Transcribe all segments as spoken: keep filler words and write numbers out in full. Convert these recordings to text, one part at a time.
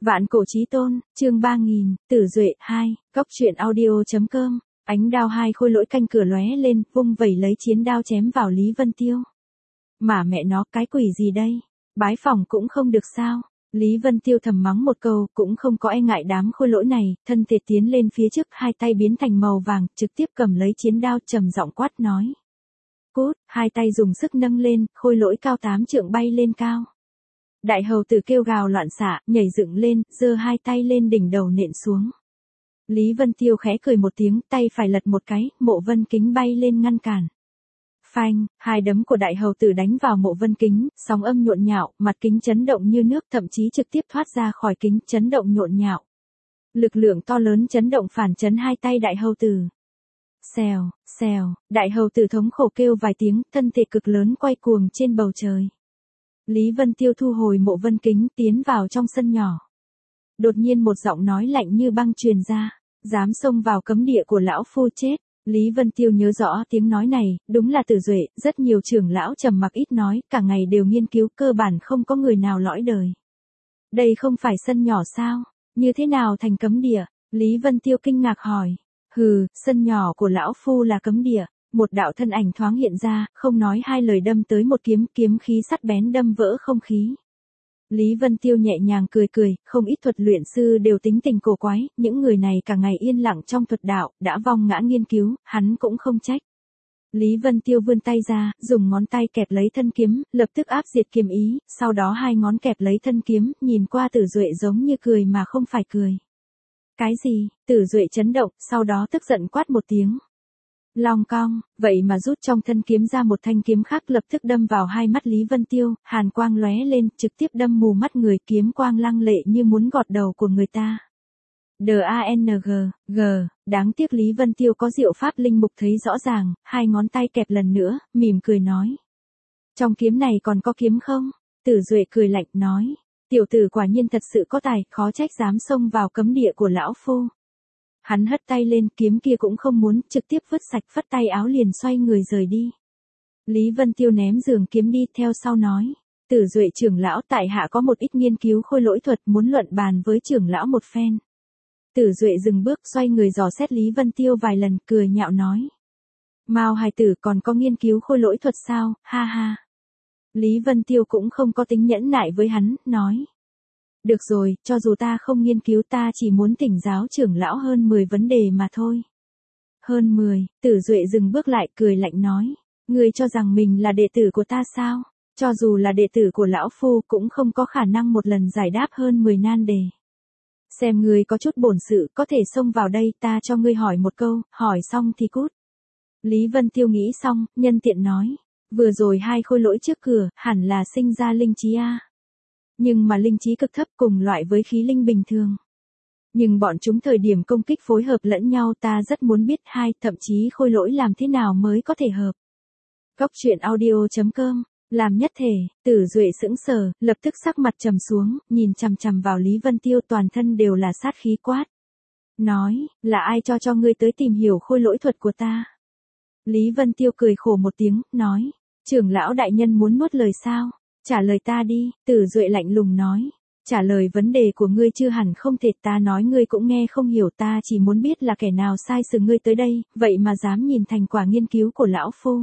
Vạn cổ chí tôn, chương ba nghìn, Tử Duệ hai, Cốc truyện audio.com, ánh đao hai khôi lỗi canh cửa lóe lên, vung vẩy lấy chiến đao chém vào Lý Vân Tiêu. Mà mẹ nó, cái quỷ gì đây? Bái phỏng cũng không được sao? Lý Vân Tiêu thầm mắng một câu, cũng không có e ngại đám khôi lỗi này, thân thể tiến lên phía trước, hai tay biến thành màu vàng, trực tiếp cầm lấy chiến đao, trầm giọng quát nói. Cút, hai tay dùng sức nâng lên, khôi lỗi cao tám trượng bay lên cao. Đại hầu tử kêu gào loạn xạ, nhảy dựng lên, giơ hai tay lên đỉnh đầu nện xuống. Lý Vân Tiêu khẽ cười một tiếng, tay phải lật một cái, Mộ Vân Kính bay lên ngăn cản. Phanh, hai đấm của đại hầu tử đánh vào Mộ Vân Kính, sóng âm nhộn nhạo, mặt kính chấn động như nước, thậm chí trực tiếp thoát ra khỏi kính, chấn động nhộn nhạo. Lực lượng to lớn chấn động phản chấn hai tay đại hầu tử. Xèo, xèo, đại hầu tử thống khổ kêu vài tiếng, thân thể cực lớn quay cuồng trên bầu trời. Lý Vân Tiêu thu hồi Mộ Vân Kính, tiến vào trong sân nhỏ. Đột nhiên một giọng nói lạnh như băng truyền ra, dám xông vào cấm địa của lão phu chết. Lý Vân Tiêu nhớ rõ tiếng nói này, đúng là Tử Duệ, rất nhiều trưởng lão trầm mặc ít nói, cả ngày đều nghiên cứu, cơ bản không có người nào lõi đời. Đây không phải sân nhỏ sao? Như thế nào thành cấm địa? Lý Vân Tiêu kinh ngạc hỏi. Hừ, sân nhỏ của lão phu là cấm địa. Một đạo thân ảnh thoáng hiện ra, không nói hai lời đâm tới một kiếm, kiếm khí sắt bén đâm vỡ không khí. Lý Vân Tiêu nhẹ nhàng cười cười, không ít thuật luyện sư đều tính tình cổ quái, những người này cả ngày yên lặng trong thuật đạo, đã vong ngã nghiên cứu, hắn cũng không trách. Lý Vân Tiêu vươn tay ra, dùng ngón tay kẹp lấy thân kiếm, lập tức áp diệt kiếm ý, sau đó hai ngón kẹp lấy thân kiếm, nhìn qua Tử Duệ giống như cười mà không phải cười. Cái gì? Tử Duệ chấn động, sau đó tức giận quát một tiếng. Long cong, vậy mà rút trong thân kiếm ra một thanh kiếm khác lập tức đâm vào hai mắt Lý Vân Tiêu, hàn quang lóe lên, trực tiếp đâm mù mắt người, kiếm quang lăng lệ như muốn gọt đầu của người ta. D-A-N-G, G, đáng tiếc Lý Vân Tiêu có diệu pháp linh mục thấy rõ ràng, hai ngón tay kẹp lần nữa, mỉm cười nói. Trong kiếm này còn có kiếm không? Tử Duệ cười lạnh nói, tiểu tử quả nhiên thật sự có tài, khó trách dám xông vào cấm địa của lão phu. Hắn hất tay lên, kiếm kia cũng không muốn, trực tiếp vứt sạch, phất tay áo liền xoay người rời đi. Lý Vân Tiêu ném giường kiếm đi, theo sau nói, Tử Duệ trưởng lão, tại hạ có một ít nghiên cứu khôi lỗi thuật, muốn luận bàn với trưởng lão một phen. Tử Duệ dừng bước, xoay người dò xét Lý Vân Tiêu vài lần, cười nhạo nói. Mao hài tử, còn có nghiên cứu khôi lỗi thuật sao, ha ha. Lý Vân Tiêu cũng không có tính nhẫn nại với hắn, nói. Được rồi, cho dù ta không nghiên cứu, ta chỉ muốn thỉnh giáo trưởng lão hơn mười vấn đề mà thôi. Hơn mười, Tử Duệ dừng bước lại, cười lạnh nói. Ngươi cho rằng mình là đệ tử của ta sao? Cho dù là đệ tử của lão phu cũng không có khả năng một lần giải đáp hơn mười nan đề. Xem ngươi có chút bổn sự, có thể xông vào đây, ta cho ngươi hỏi một câu, hỏi xong thì cút. Lý Vân Tiêu nghĩ xong, nhân tiện nói. Vừa rồi hai khôi lỗi trước cửa, hẳn là sinh ra linh trí a. Nhưng mà linh trí cực thấp, cùng loại với khí linh bình thường. Nhưng bọn chúng thời điểm công kích phối hợp lẫn nhau, ta rất muốn biết hai, thậm chí khôi lỗi làm thế nào mới có thể hợp. Cốc truyện audio.com, làm nhất thể, Tử Duệ sững sờ, lập tức sắc mặt trầm xuống, nhìn chằm chằm vào Lý Vân Tiêu, toàn thân đều là sát khí quát. Nói, là ai cho cho ngươi tới tìm hiểu khôi lỗi thuật của ta? Lý Vân Tiêu cười khổ một tiếng, nói, trưởng lão đại nhân muốn nuốt lời sao? Trả lời ta đi, Tử Duệ lạnh lùng nói. Trả lời vấn đề của ngươi chưa hẳn không thể, ta nói ngươi cũng nghe không hiểu, ta chỉ muốn biết là kẻ nào sai sử ngươi tới đây, vậy mà dám nhìn thành quả nghiên cứu của lão phu.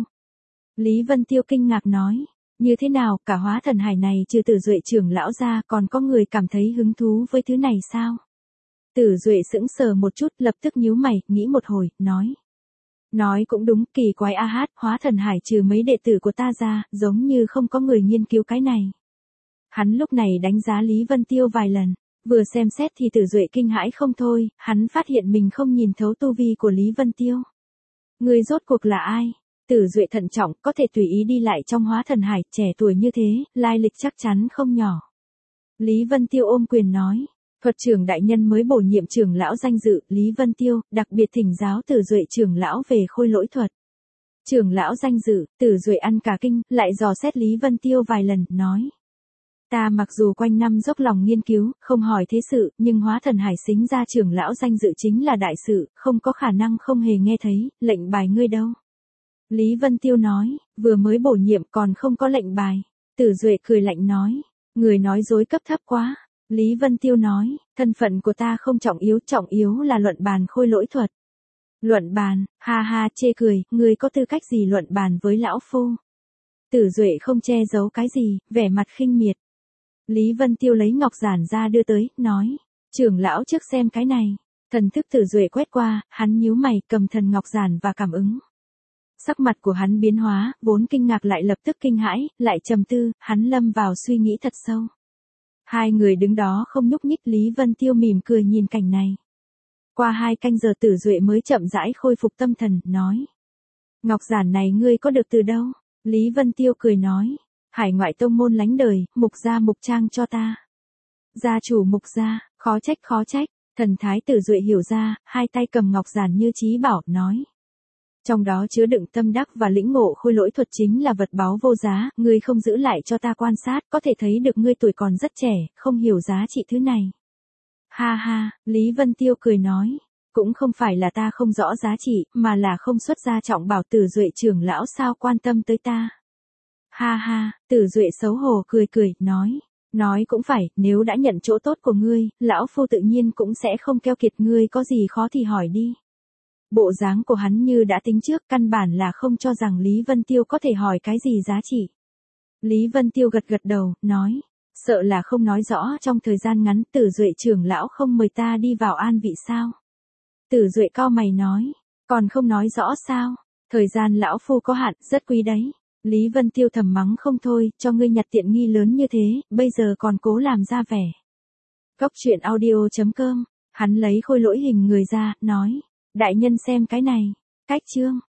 Lý Vân Tiêu kinh ngạc nói, như thế nào, cả Hóa Thần Hải này trừ Tử Duệ trưởng lão ra, còn có người cảm thấy hứng thú với thứ này sao? Tử Duệ sững sờ một chút, lập tức nhíu mày, nghĩ một hồi, nói. Nói cũng đúng, kỳ quái a hát, Hóa Thần Hải trừ mấy đệ tử của ta ra, giống như không có người nghiên cứu cái này. Hắn lúc này đánh giá Lý Vân Tiêu vài lần, vừa xem xét thì Tử Duệ kinh hãi không thôi, hắn phát hiện mình không nhìn thấu tu vi của Lý Vân Tiêu. Người rốt cuộc là ai? Tử Duệ thận trọng, có thể tùy ý đi lại trong Hóa Thần Hải, trẻ tuổi như thế, lai lịch chắc chắn không nhỏ. Lý Vân Tiêu ôm quyền nói. Thuật trưởng đại nhân mới bổ nhiệm trưởng lão danh dự, Lý Vân Tiêu, đặc biệt thỉnh giáo Tử Duệ trưởng lão về khôi lỗi thuật. Trưởng lão danh dự, Tử Duệ ăn cả kinh, lại dò xét Lý Vân Tiêu vài lần, nói. Ta mặc dù quanh năm dốc lòng nghiên cứu, không hỏi thế sự, nhưng Hóa Thần Hải xính ra trưởng lão danh dự chính là đại sự, không có khả năng không hề nghe thấy, lệnh bài ngươi đâu. Lý Vân Tiêu nói, vừa mới bổ nhiệm còn không có lệnh bài. Tử Duệ cười lạnh nói, người nói dối cấp thấp quá. Lý Vân Tiêu nói, thân phận của ta không trọng yếu, trọng yếu là luận bàn khôi lỗi thuật. Luận bàn, ha ha chê cười, ngươi có tư cách gì luận bàn với lão phu? Tử Duệ không che giấu cái gì, vẻ mặt khinh miệt. Lý Vân Tiêu lấy ngọc giản ra đưa tới, nói, trưởng lão trước xem cái này. Thần thức Tử Duệ quét qua, hắn nhíu mày, cầm thần ngọc giản và cảm ứng. Sắc mặt của hắn biến hóa, vốn kinh ngạc lại lập tức kinh hãi, lại trầm tư, hắn lâm vào suy nghĩ thật sâu. Hai người đứng đó không nhúc nhích, Lý Vân Tiêu mỉm cười nhìn cảnh này. Qua hai canh giờ Tử Duệ mới chậm rãi khôi phục tâm thần, nói. Ngọc giản này ngươi có được từ đâu? Lý Vân Tiêu cười nói. Hải ngoại tông môn lánh đời, mục gia mục trang cho ta. Gia chủ mục gia, khó trách khó trách. Thần thái Tử Duệ hiểu ra, hai tay cầm ngọc giản như chí bảo, nói. Trong đó chứa đựng tâm đắc và lĩnh ngộ khôi lỗi thuật chính là vật báu vô giá, ngươi không giữ lại cho ta quan sát, có thể thấy được ngươi tuổi còn rất trẻ, không hiểu giá trị thứ này. Ha ha, Lý Vân Tiêu cười nói, cũng không phải là ta không rõ giá trị, mà là không xuất gia trọng bảo. Tử Duệ trưởng lão sao quan tâm tới ta. Ha ha, Tử Duệ xấu hổ cười cười, nói, nói cũng phải, nếu đã nhận chỗ tốt của ngươi, lão phu tự nhiên cũng sẽ không keo kiệt, ngươi có gì khó thì hỏi đi. Bộ dáng của hắn như đã tính trước, căn bản là không cho rằng Lý Vân Tiêu có thể hỏi cái gì giá trị. Lý Vân Tiêu gật gật đầu, nói, sợ là không nói rõ trong thời gian ngắn. Tử Duệ trưởng lão không mời ta đi vào an vị sao? Tử Duệ cau mày nói, còn không nói rõ sao? Thời gian lão phu có hạn, rất quý đấy. Lý Vân Tiêu thầm mắng không thôi, cho ngươi nhặt tiện nghi lớn như thế, bây giờ còn cố làm ra vẻ. Góc truyện audio chấm com, hắn lấy khôi lỗi hình người ra, nói, đại nhân xem cái này, cách chương.